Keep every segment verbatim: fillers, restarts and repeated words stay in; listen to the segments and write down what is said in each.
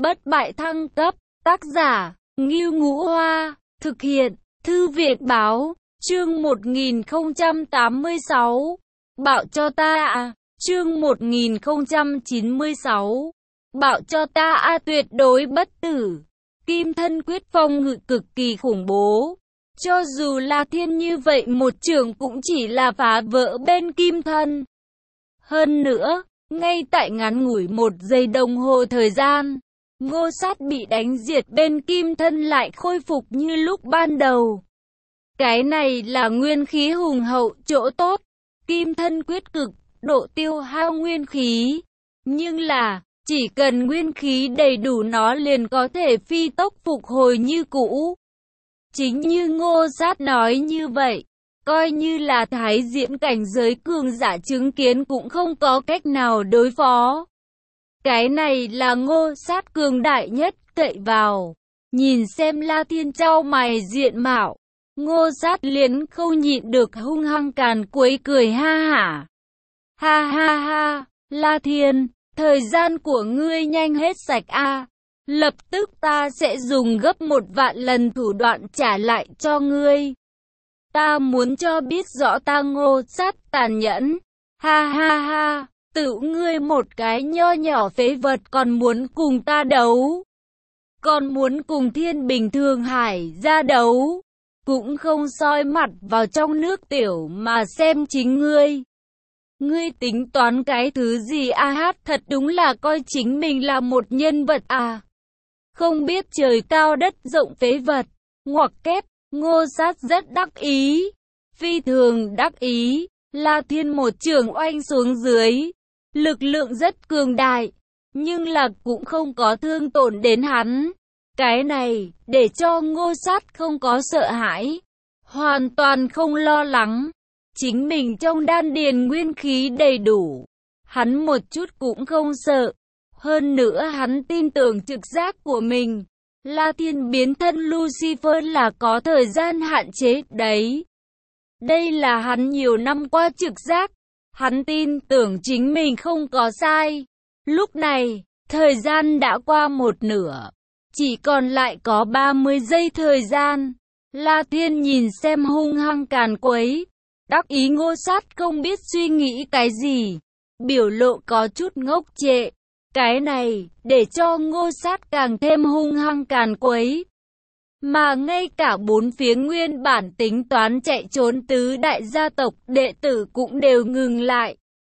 bất bại thăng cấp, tác giả, Ngưu Ngũ Hoa, thực hiện, Thư viện báo, chương một nghìn không trăm tám mươi sáu, bạo cho ta à, chương một nghìn không trăm chín mươi sáu, bạo cho ta a à, tuyệt đối bất tử, kim thân quyết phong ngự cực kỳ khủng bố, cho dù là thiên như vậy một trường cũng chỉ là phá vỡ bên kim thân. Hơn nữa, ngay tại ngắn ngủi một giây đồng hồ thời gian, Ngô Sát bị đánh diệt bên kim thân lại khôi phục như lúc ban đầu. Cái này là nguyên khí hùng hậu chỗ tốt, kim thân quyết cực, độ tiêu hao nguyên khí. Nhưng là, chỉ cần nguyên khí đầy đủ nó liền có thể phi tốc phục hồi như cũ. Chính như Ngô Sát nói như vậy, coi như là thái diễn cảnh giới cường giả chứng kiến cũng không có cách nào đối phó. Cái này là Ngô Sát cường đại nhất cậy vào. Nhìn xem La Thiên trao mày diện mạo, Ngô Sát liền không nhịn được hung hăng càn quấy cười ha hả. Ha ha ha, La Thiên, thời gian của ngươi nhanh hết sạch a. À. Lập tức ta sẽ dùng gấp một vạn lần thủ đoạn trả lại cho ngươi. Ta muốn cho biết rõ ta Ngô Sát tàn nhẫn. Ha ha ha, tự ngươi một cái nho nhỏ phế vật còn muốn cùng ta đấu. Còn muốn cùng Thiên Bình Thường Hải ra đấu. Cũng không soi mặt vào trong nước tiểu mà xem chính ngươi. Ngươi tính toán cái thứ gì a à, hát thật đúng là coi chính mình là một nhân vật à. Không biết trời cao đất rộng phế vật. Ngoặc kép, Ngô Sát rất đắc ý. Phi thường đắc ý. La Thiên một trường oanh xuống dưới. Lực lượng rất cường đại. Nhưng là cũng không có thương tổn đến hắn. Cái này, để cho Ngô Sát không có sợ hãi. Hoàn toàn không lo lắng. Chính mình trong đan điền nguyên khí đầy đủ. Hắn một chút cũng không sợ. Hơn nữa hắn tin tưởng trực giác của mình. La Thiên biến thân Lucifer là có thời gian hạn chế đấy. Đây là hắn nhiều năm qua trực giác. Hắn tin tưởng chính mình không có sai. Lúc này, thời gian đã qua một nửa. Chỉ còn lại có ba mươi giây thời gian. La Thiên nhìn xem hung hăng càn quấy. Đắc ý Ngô Sát không biết suy nghĩ cái gì. Biểu lộ có chút ngốc trệ. Cái này, để cho Ngô Sát càng thêm hung hăng càn quấy. Mà ngay cả bốn phía nguyên bản tính toán chạy trốn tứ đại gia tộc đệ tử cũng đều ngừng lại.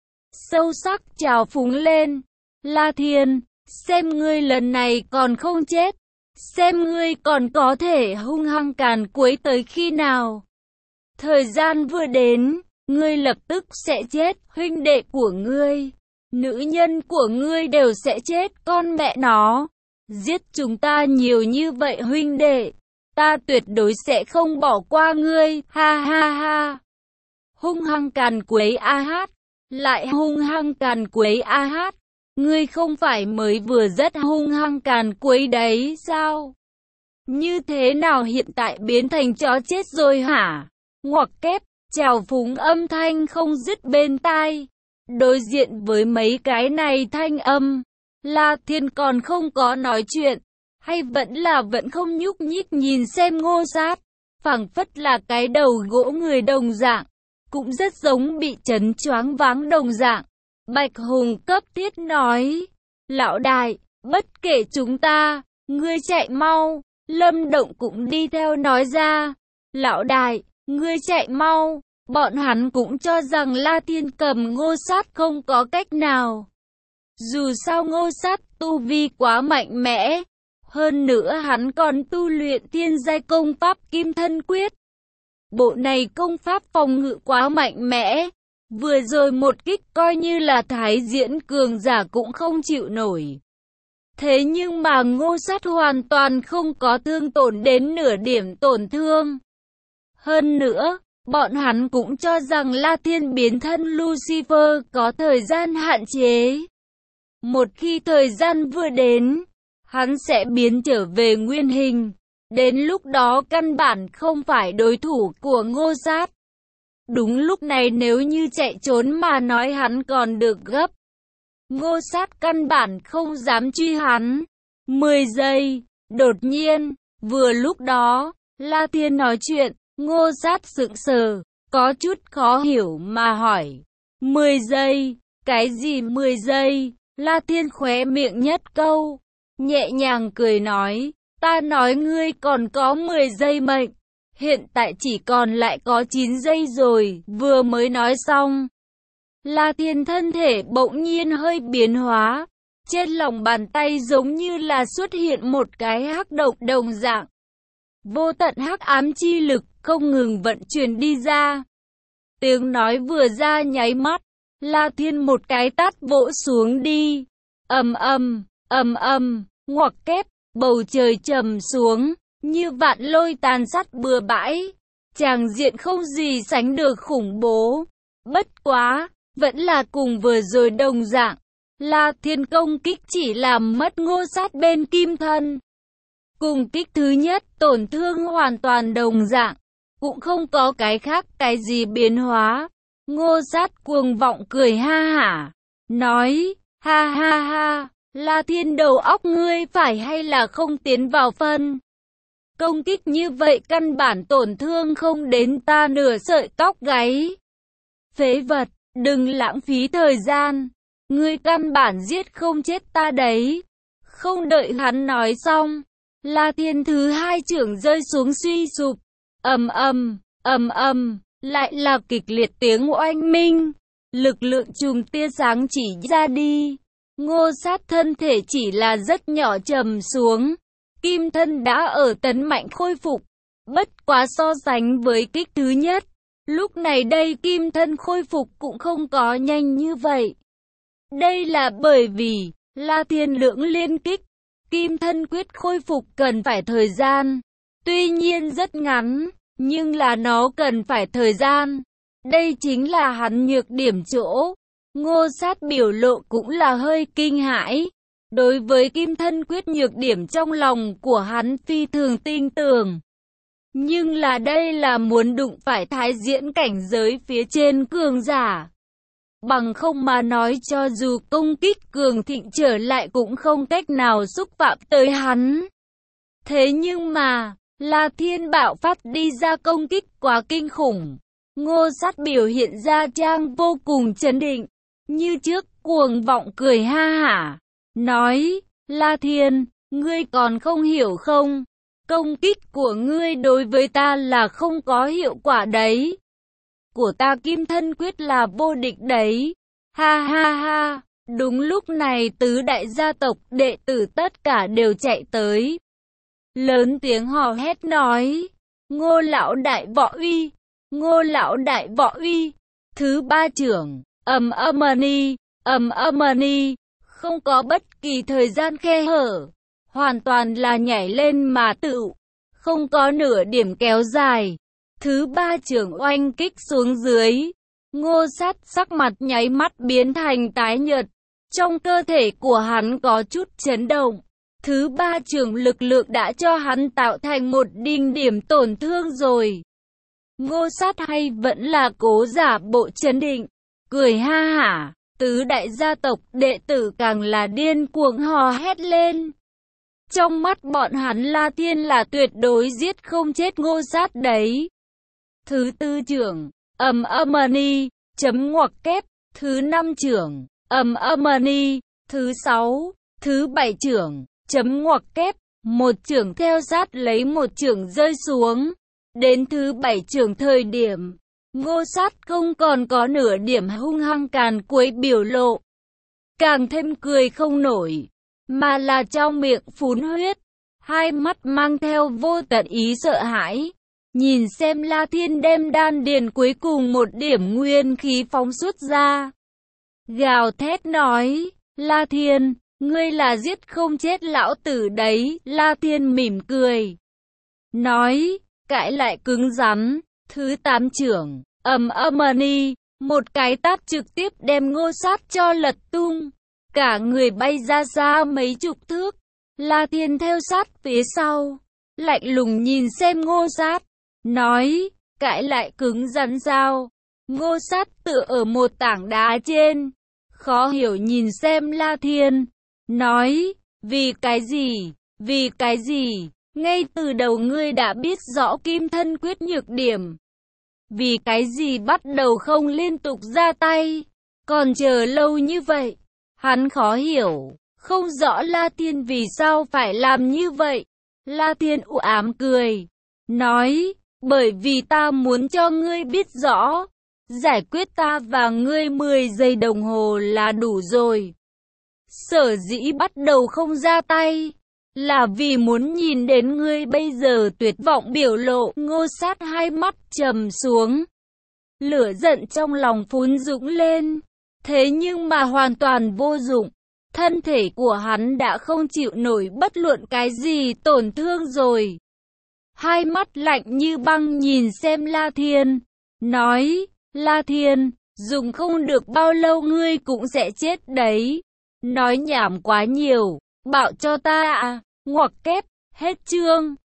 Sâu sắc trào phúng lên. La Thiên, xem ngươi lần này còn không chết. Xem ngươi còn có thể hung hăng càn quấy tới khi nào. Thời gian vừa đến, ngươi lập tức sẽ chết, huynh đệ của ngươi. Nữ nhân của ngươi đều sẽ chết, con mẹ nó. Giết chúng ta nhiều như vậy huynh đệ. Ta tuyệt đối sẽ không bỏ qua ngươi, ha ha ha. Hung hăng càn quấy a hát. Lại hung hăng càn quấy a hát. Ngươi không phải mới vừa rất hung hăng càn quấy đấy sao? Như thế nào hiện tại biến thành chó chết rồi hả? Ngoặc kép, trào phúng âm thanh không dứt bên tai. Đối diện với mấy cái này thanh âm, La Thiên còn không có nói chuyện, hay vẫn là vẫn không nhúc nhích nhìn xem Ngô Sát, phảng phất là cái đầu gỗ người đồng dạng, cũng rất giống bị chấn choáng váng đồng dạng. Bạch Hùng cấp thiết nói, lão đại, bất kể chúng ta, ngươi chạy mau. Lâm Động cũng đi theo nói ra, lão đại, ngươi chạy mau. Bọn hắn cũng cho rằng La Thiên cầm Ngô Sát không có cách nào. Dù sao Ngô Sát tu vi quá mạnh mẽ. Hơn nữa hắn còn tu luyện thiên giai công pháp kim thân quyết. Bộ này công pháp phòng ngự quá mạnh mẽ. Vừa rồi một kích coi như là thái diễn cường giả cũng không chịu nổi. Thế nhưng mà Ngô Sát hoàn toàn không có thương tổn đến nửa điểm tổn thương. Hơn nữa, bọn hắn cũng cho rằng La Thiên biến thân Lucifer có thời gian hạn chế. Một khi thời gian vừa đến, hắn sẽ biến trở về nguyên hình. Đến lúc đó căn bản không phải đối thủ của Ngô Sát. Đúng lúc này nếu như chạy trốn mà nói hắn còn được gấp. Ngô Sát căn bản không dám truy hắn. mười giây. Đột nhiên, vừa lúc đó, La Thiên nói chuyện, Ngô Sát sững sờ, có chút khó hiểu mà hỏi. mười giây, cái gì mười giây? La Thiên khóe miệng nhất câu, nhẹ nhàng cười nói, ta nói ngươi còn có mười giây mệnh, hiện tại chỉ còn lại có chín giây rồi, vừa mới nói xong. La Thiên thân thể bỗng nhiên hơi biến hóa, trên lòng bàn tay giống như là xuất hiện một cái hắc động đồng dạng. Vô tận hắc ám chi lực không ngừng vận chuyển đi ra. Tiếng nói vừa ra nháy mắt, La Thiên một cái tát vỗ xuống đi. Ầm ầm, ầm ầm, ngoặc kép, bầu trời trầm xuống, như vạn lôi tàn sát bừa bãi. Tràng diện không gì sánh được khủng bố. Bất quá, vẫn là cùng vừa rồi đồng dạng. La Thiên công kích chỉ làm mất Ngô Sát bên kim thân. Cùng kích thứ nhất tổn thương hoàn toàn đồng dạng, cũng không có cái khác cái gì biến hóa. Ngô Sát cuồng vọng cười ha hả, nói, ha ha ha, La Thiên đầu óc ngươi phải hay là không tiến vào phân. Công kích như vậy căn bản tổn thương không đến ta nửa sợi tóc gáy. Phế vật, đừng lãng phí thời gian, ngươi căn bản giết không chết ta đấy. Không đợi hắn nói xong, La Thiên thứ hai chưởng rơi xuống suy sụp, ầm ầm, ầm ầm, lại là kịch liệt tiếng oanh minh, lực lượng chùm tia sáng chỉ ra đi. Ngô Sát thân thể chỉ là rất nhỏ trầm xuống, kim thân đã ở tấn mạnh khôi phục, bất quá so sánh với kích thứ nhất, lúc này đây kim thân khôi phục cũng không có nhanh như vậy. Đây là bởi vì, La Thiên lưỡng liên kích, kim thân quyết khôi phục cần phải thời gian, tuy nhiên rất ngắn, nhưng là nó cần phải thời gian. Đây chính là hắn nhược điểm chỗ. Ngô Sát biểu lộ cũng là hơi kinh hãi. Đối với kim thân quyết nhược điểm trong lòng của hắn phi thường tin tưởng. Nhưng là đây là muốn đụng phải thái diễn cảnh giới phía trên cường giả. Bằng không mà nói cho dù công kích cường thịnh trở lại cũng không cách nào xúc phạm tới hắn. Thế nhưng mà, La Thiên bạo phát đi ra công kích quá kinh khủng. Ngô Sát biểu hiện ra trang vô cùng chấn định, như trước cuồng vọng cười ha hả, nói, La Thiên, ngươi còn không hiểu không? Công kích của ngươi đối với ta là không có hiệu quả đấy. Của ta kim thân quyết là vô địch đấy. Ha ha ha, đúng lúc này tứ đại gia tộc đệ tử tất cả đều chạy tới. Lớn tiếng hò hét nói, Ngô lão đại võ uy, Ngô lão đại võ uy. Thứ ba trưởng, ầm ầm ni, ầm ầm ni, không có bất kỳ thời gian khe hở, hoàn toàn là nhảy lên mà tự, không có nửa điểm kéo dài. Thứ ba trưởng oanh kích xuống dưới, Ngô Sát sắc mặt nháy mắt biến thành tái nhợt, trong cơ thể của hắn có chút chấn động. Thứ ba trưởng lực lượng đã cho hắn tạo thành một đỉnh điểm tổn thương rồi. Ngô Sát hay vẫn là cố giả bộ chấn định, cười ha hả, tứ đại gia tộc đệ tử càng là điên cuồng hò hét lên. Trong mắt bọn hắn La Thiên là tuyệt đối giết không chết Ngô Sát đấy. Thứ tư trưởng, ầm ầm ni, chấm ngoặc kép. Thứ năm trưởng, ầm ầm ni. Thứ sáu, thứ bảy trưởng, chấm ngoặc kép. Một trưởng theo sát lấy một trưởng rơi xuống. Đến thứ bảy trưởng thời điểm, Ngô Sát không còn có nửa điểm hung hăng càn quấy biểu lộ. Càng thêm cười không nổi, mà là trong miệng phun huyết, hai mắt mang theo vô tận ý sợ hãi. Nhìn xem La Thiên đem đan điền cuối cùng một điểm nguyên khí phóng xuất ra. Gào thét nói, La Thiên, ngươi là giết không chết lão tử đấy. La Thiên mỉm cười, nói, cãi lại cứng rắn. Thứ tám trưởng, ầm ầm ni, một cái tát trực tiếp đem Ngô Sát cho lật tung. Cả người bay ra xa mấy chục thước. La Thiên theo sát phía sau, lạnh lùng nhìn xem Ngô Sát, nói, cãi lại cứng rắn sao? Ngô Sát tựa ở một tảng đá trên, khó hiểu nhìn xem La Thiên, nói, Vì cái gì? Vì cái gì? Ngay từ đầu ngươi đã biết rõ kim thân quyết nhược điểm. Vì cái gì bắt đầu không liên tục ra tay? Còn chờ lâu như vậy? Hắn khó hiểu, không rõ La Tiên vì sao phải làm như vậy. La Tiên u ám cười, nói, bởi vì ta muốn cho ngươi biết rõ, giải quyết ta và ngươi mười giây đồng hồ là đủ rồi. Sở dĩ bắt đầu không ra tay, là vì muốn nhìn đến ngươi bây giờ tuyệt vọng biểu lộ. Ngô Sát hai mắt trầm xuống, lửa giận trong lòng phun dũng lên, thế nhưng mà hoàn toàn vô dụng. Thân thể của hắn đã không chịu nổi bất luận cái gì tổn thương rồi. Hai mắt lạnh như băng nhìn xem La Thiên, nói, La Thiên, dùng không được bao lâu ngươi cũng sẽ chết đấy. Nói nhảm quá nhiều, bảo cho ta à, ngoặc kép, hết chương.